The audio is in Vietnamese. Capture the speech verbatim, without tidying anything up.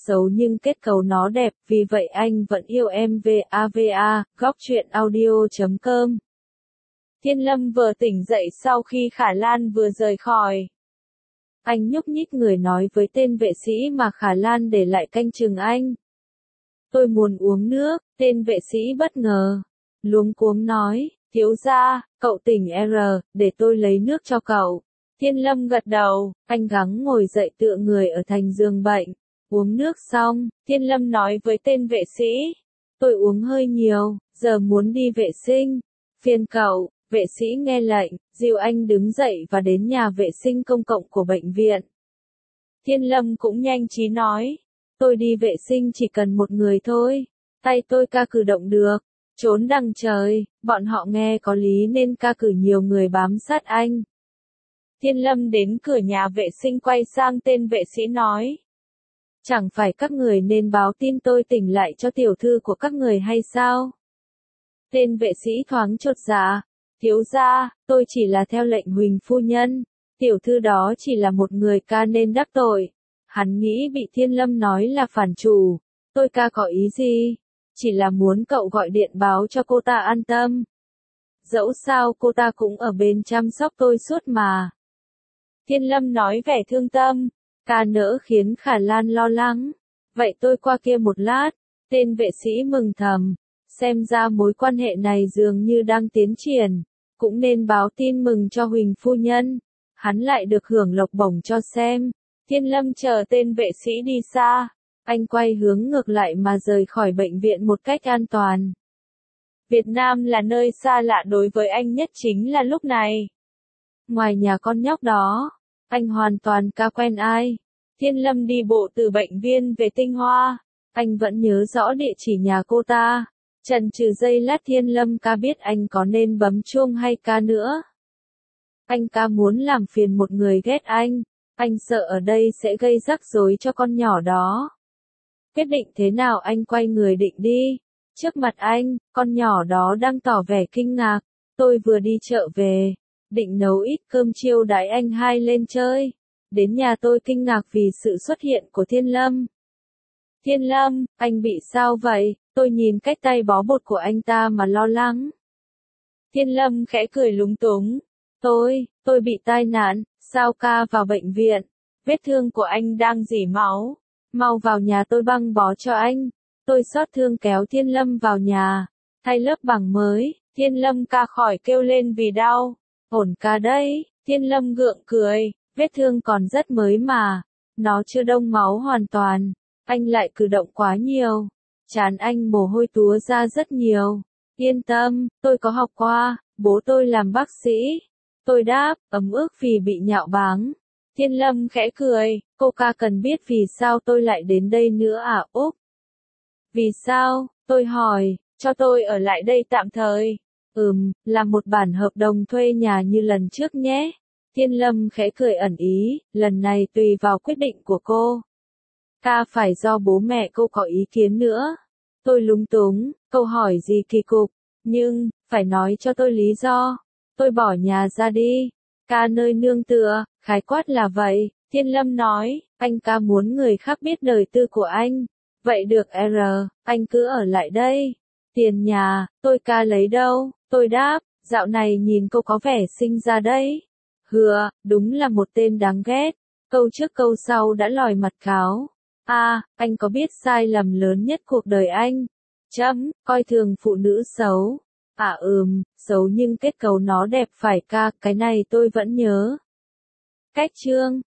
xấu nhưng kết cấu nó đẹp, vì vậy anh vẫn yêu em. vava, góc truyện audio chấm com. Thiên Lâm vừa tỉnh dậy sau khi Khả Lan vừa rời khỏi. Anh nhúc nhích người nói với tên vệ sĩ mà Khả Lan để lại canh chừng anh. Tôi muốn uống nước, tên vệ sĩ bất ngờ. Luống cuống nói, thiếu gia, cậu tỉnh R, để tôi lấy nước cho cậu. Thiên Lâm gật đầu, anh gắng ngồi dậy tựa người ở thành giường bệnh. Uống nước xong, Thiên Lâm nói với tên vệ sĩ. Tôi uống hơi nhiều, giờ muốn đi vệ sinh. Phiền cậu, vệ sĩ nghe lệnh, dìu anh đứng dậy và đến nhà vệ sinh công cộng của bệnh viện. Thiên Lâm cũng nhanh trí nói. Tôi đi vệ sinh chỉ cần một người thôi. Tay tôi ca cử động được. Trốn đằng trời, bọn họ nghe có lý nên ca cử nhiều người bám sát anh. Thiên Lâm đến cửa nhà vệ sinh quay sang tên vệ sĩ nói. Chẳng phải các người nên báo tin tôi tỉnh lại cho tiểu thư của các người hay sao? Tên vệ sĩ thoáng chột dạ. Thiếu gia, tôi chỉ là theo lệnh Huỳnh phu nhân. Tiểu thư đó chỉ là một người ca nên đắc tội. Hắn nghĩ bị Thiên Lâm nói là phản chủ. Tôi ca có ý gì? Chỉ là muốn cậu gọi điện báo cho cô ta an tâm. Dẫu sao cô ta cũng ở bên chăm sóc tôi suốt mà. Thiên Lâm nói vẻ thương tâm. Ca nỡ khiến Khả Lan lo lắng. Vậy tôi qua kia một lát. Tên vệ sĩ mừng thầm. Xem ra mối quan hệ này dường như đang tiến triển. Cũng nên báo tin mừng cho Huỳnh phu nhân. Hắn lại được hưởng lộc bổng cho xem. Thiên Lâm chờ tên vệ sĩ đi xa. Anh quay hướng ngược lại mà rời khỏi bệnh viện một cách an toàn. Việt Nam là nơi xa lạ đối với anh nhất chính là lúc này. Ngoài nhà con nhóc đó, anh hoàn toàn ca quen ai. Thiên Lâm đi bộ từ bệnh viện về Tinh Hoa. Anh vẫn nhớ rõ địa chỉ nhà cô ta. Chần chừ giây lát Thiên Lâm ca biết anh có nên bấm chuông hay ca nữa. Anh ca muốn làm phiền một người ghét anh. Anh sợ ở đây sẽ gây rắc rối cho con nhỏ đó. Quyết định thế nào anh quay người định đi. Trước mặt anh, con nhỏ đó đang tỏ vẻ kinh ngạc. Tôi vừa đi chợ về. Định nấu ít cơm chiêu đãi anh hai lên chơi. Đến nhà tôi kinh ngạc vì sự xuất hiện của Thiên Lâm. Thiên Lâm, anh bị sao vậy? Tôi nhìn cách tay bó bột của anh ta mà lo lắng. Thiên Lâm khẽ cười lúng túng. Tôi, tôi bị tai nạn, sao ca vào bệnh viện. Vết thương của anh đang rỉ máu. Mau vào nhà tôi băng bó cho anh. Tôi xót thương kéo Thiên Lâm vào nhà. Thay lớp băng mới, Thiên Lâm ca khỏi kêu lên vì đau. Ổn ca đấy, Thiên Lâm gượng cười. Vết thương còn rất mới mà. Nó chưa đông máu hoàn toàn. Anh lại cử động quá nhiều. Trán anh mồ hôi túa ra rất nhiều. Yên tâm, tôi có học qua. Bố tôi làm bác sĩ. Tôi đáp, ấm ức vì bị nhạo báng. Thiên Lâm khẽ cười, cô ca cần biết vì sao tôi lại đến đây nữa à Úc? Vì sao? Tôi hỏi, cho tôi ở lại đây tạm thời. Ừm, làm một bản hợp đồng thuê nhà như lần trước nhé. Thiên Lâm khẽ cười ẩn ý, lần này tùy vào quyết định của cô. Ca phải do bố mẹ cô có ý kiến nữa. Tôi lúng túng, câu hỏi gì kỳ cục, nhưng, phải nói cho tôi lý do. Tôi bỏ nhà ra đi. Ca nơi nương tựa, khái quát là vậy. Thiên Lâm nói, anh ca muốn người khác biết đời tư của anh. Vậy được R, anh cứ ở lại đây. Tiền nhà, tôi ca lấy đâu? Tôi đáp, dạo này nhìn cô có vẻ xinh ra đấy. Hừa, đúng là một tên đáng ghét. Câu trước câu sau đã lòi mặt cáo. À, anh có biết sai lầm lớn nhất cuộc đời anh? Chấm, coi thường phụ nữ xấu. À ừm, xấu nhưng kết cấu nó đẹp phải ca, cái này tôi vẫn nhớ. Cách chương